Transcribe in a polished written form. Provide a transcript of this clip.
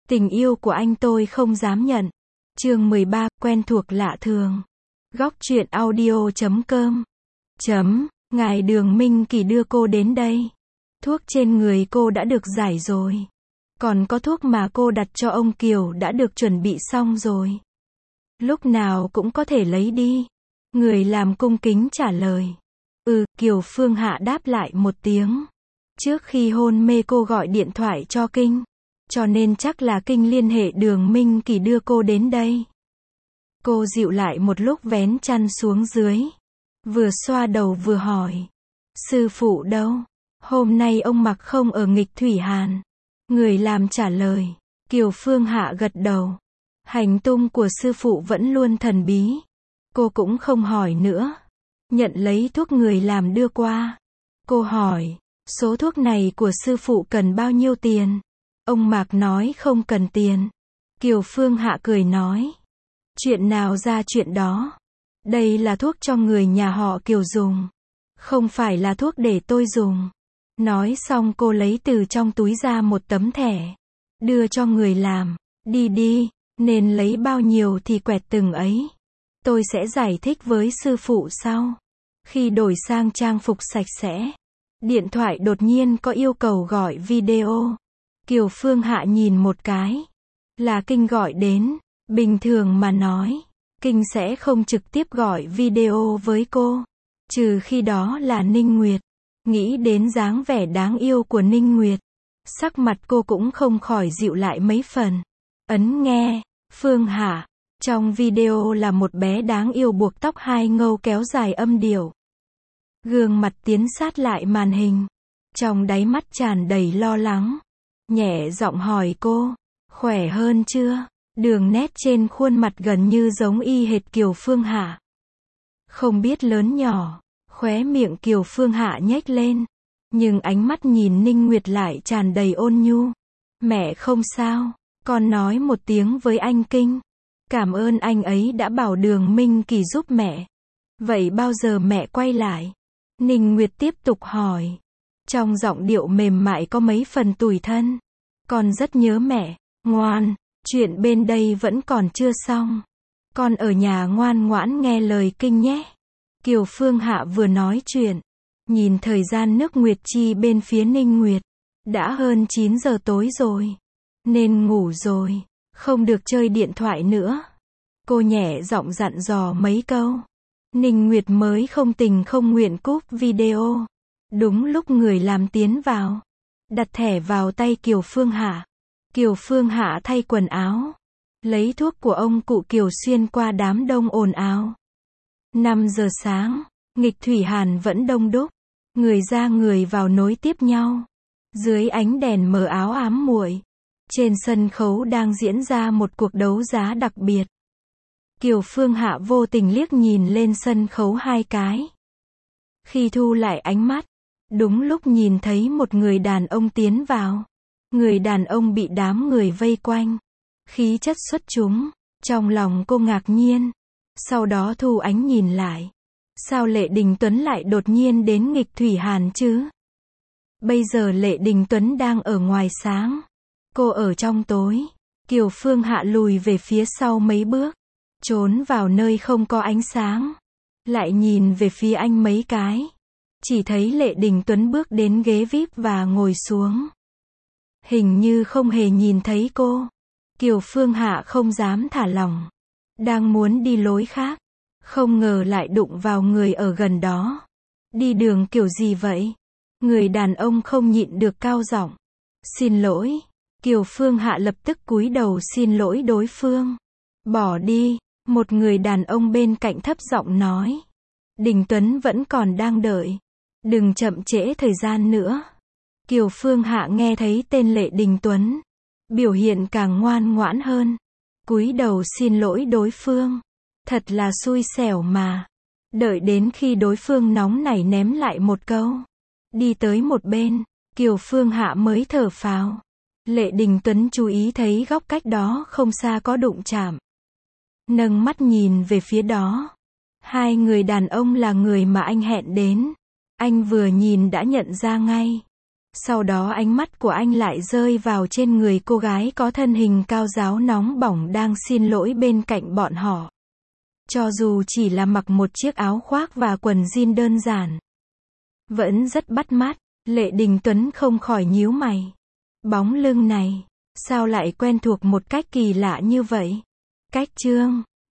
Tình yêu của anh tôi không dám nhận. Chương 13, quen thuộc lạ thường. Góc truyện audio.com. Ngài Đường Minh Kỳ đưa cô đến đây. Thuốc trên người cô đã được giải rồi. Còn có thuốc mà cô đặt cho ông Kiều đã được chuẩn bị xong rồi. Lúc nào cũng có thể lấy đi. Người làm cung kính trả lời. Kiều Phương Hạ đáp lại một tiếng. Trước khi hôn mê cô gọi điện thoại cho Kinh. Cho nên chắc là Kinh liên hệ Đường Minh Kỳ đưa cô đến đây. Cô dịu lại một lúc vén chăn xuống dưới. Vừa xoa đầu vừa hỏi. Sư phụ đâu? Hôm nay ông mặc không ở nghịch Thủy Hàn. Người làm trả lời. Kiều Phương Hạ gật đầu. Hành tung của sư phụ vẫn luôn thần bí. Cô cũng không hỏi nữa. Nhận lấy thuốc người làm đưa qua. Cô hỏi. Số thuốc này của sư phụ cần bao nhiêu tiền? Ông Mạc nói không cần tiền. Kiều Phương Hạ cười nói. Chuyện nào ra chuyện đó. Đây là thuốc cho người nhà họ Kiều dùng. Không phải là thuốc để tôi dùng. Nói xong cô lấy từ trong túi ra một tấm thẻ. Đưa cho người làm. Đi, nên lấy bao nhiêu thì quẹt từng ấy. Tôi sẽ giải thích với sư phụ sau. Khi đổi sang trang phục sạch sẽ. Điện thoại đột nhiên có yêu cầu gọi video. Kiều Phương Hạ nhìn một cái. Là Kinh gọi đến. Bình thường mà nói, Kinh sẽ không trực tiếp gọi video với cô. Trừ khi đó là Ninh Nguyệt. Nghĩ đến dáng vẻ đáng yêu của Ninh Nguyệt. Sắc mặt cô cũng không khỏi dịu lại mấy phần. Ấn nghe. Phương Hạ. Trong video là một bé đáng yêu buộc tóc hai ngâu kéo dài âm điệu. Gương mặt tiến sát lại màn hình. Trong đáy mắt tràn đầy lo lắng. Nhẹ giọng hỏi cô. Khỏe hơn chưa? Đường nét trên khuôn mặt gần như giống y hệt Kiều Phương Hạ. Không biết lớn nhỏ. Khóe miệng Kiều Phương Hạ nhếch lên. Nhưng ánh mắt nhìn Ninh Nguyệt lại tràn đầy ôn nhu. Mẹ không sao. Con nói một tiếng với anh Kinh. Cảm ơn anh ấy đã bảo Đường Minh Kỳ giúp mẹ. Vậy bao giờ mẹ quay lại? Ninh Nguyệt tiếp tục hỏi. Trong giọng điệu mềm mại có mấy phần tủi thân. Con rất nhớ mẹ. Ngoan. Chuyện bên đây vẫn còn chưa xong. Con ở nhà ngoan ngoãn nghe lời Kinh nhé. Kiều Phương Hạ vừa nói chuyện. Nhìn thời gian nước nguyệt chi bên phía Ninh Nguyệt. Đã hơn 9 giờ tối rồi. Nên ngủ rồi. Không được chơi điện thoại nữa. Cô nhẹ giọng dặn dò mấy câu. Ninh Nguyệt mới không tình không nguyện cúp video. Đúng lúc người làm tiến vào. Đặt thẻ vào tay Kiều Phương Hạ. Kiều Phương Hạ thay quần áo. Lấy thuốc của ông cụ Kiều xuyên qua đám đông ồn ào. 5 giờ sáng. Nghịch Thủy Hàn vẫn đông đúc. Người ra người vào nối tiếp nhau. Dưới ánh đèn mờ áo ám muội. Trên sân khấu đang diễn ra một cuộc đấu giá đặc biệt. Kiều Phương Hạ vô tình liếc nhìn lên sân khấu hai cái. Khi thu lại ánh mắt. Đúng lúc nhìn thấy một người đàn ông tiến vào. Người đàn ông bị đám người vây quanh. Khí chất xuất chúng. Trong lòng cô ngạc nhiên. Sau đó thu ánh nhìn lại. Sao Lệ Đình Tuấn lại đột nhiên đến nghịch Thủy Hàn chứ? Bây giờ Lệ Đình Tuấn đang ở ngoài sáng. Cô ở trong tối. Kiều Phương Hạ lùi về phía sau mấy bước. Trốn vào nơi không có ánh sáng. Lại nhìn về phía anh mấy cái. Chỉ thấy Lệ Đình Tuấn bước đến ghế VIP và ngồi xuống. Hình như không hề nhìn thấy cô. Kiều Phương Hạ không dám thả lỏng. Đang muốn đi lối khác. Không ngờ lại đụng vào người ở gần đó. Đi đường kiểu gì vậy? Người đàn ông không nhịn được cao giọng. Xin lỗi. Kiều Phương Hạ lập tức cúi đầu xin lỗi đối phương. Bỏ đi. Một người đàn ông bên cạnh thấp giọng nói. Đình Tuấn vẫn còn đang đợi. Đừng chậm trễ thời gian nữa. Kiều Phương Hạ nghe thấy tên Lệ Đình Tuấn. Biểu hiện càng ngoan ngoãn hơn. Cúi đầu xin lỗi đối phương. Thật là xui xẻo mà. Đợi đến khi đối phương nóng nảy ném lại một câu. Đi tới một bên. Kiều Phương Hạ mới thở phào. Lệ Đình Tuấn chú ý thấy góc cách đó không xa có đụng chạm. Nâng mắt nhìn về phía đó. Hai người đàn ông là người mà anh hẹn đến. Anh vừa nhìn đã nhận ra ngay. Sau đó ánh mắt của anh lại rơi vào trên người cô gái có thân hình cao ráo nóng bỏng đang xin lỗi bên cạnh bọn họ. Cho dù chỉ là mặc một chiếc áo khoác và quần jean đơn giản, vẫn rất bắt mắt. Lệ Đình Tuấn không khỏi nhíu mày. Bóng lưng này, sao lại quen thuộc một cách kỳ lạ như vậy? Cách Trương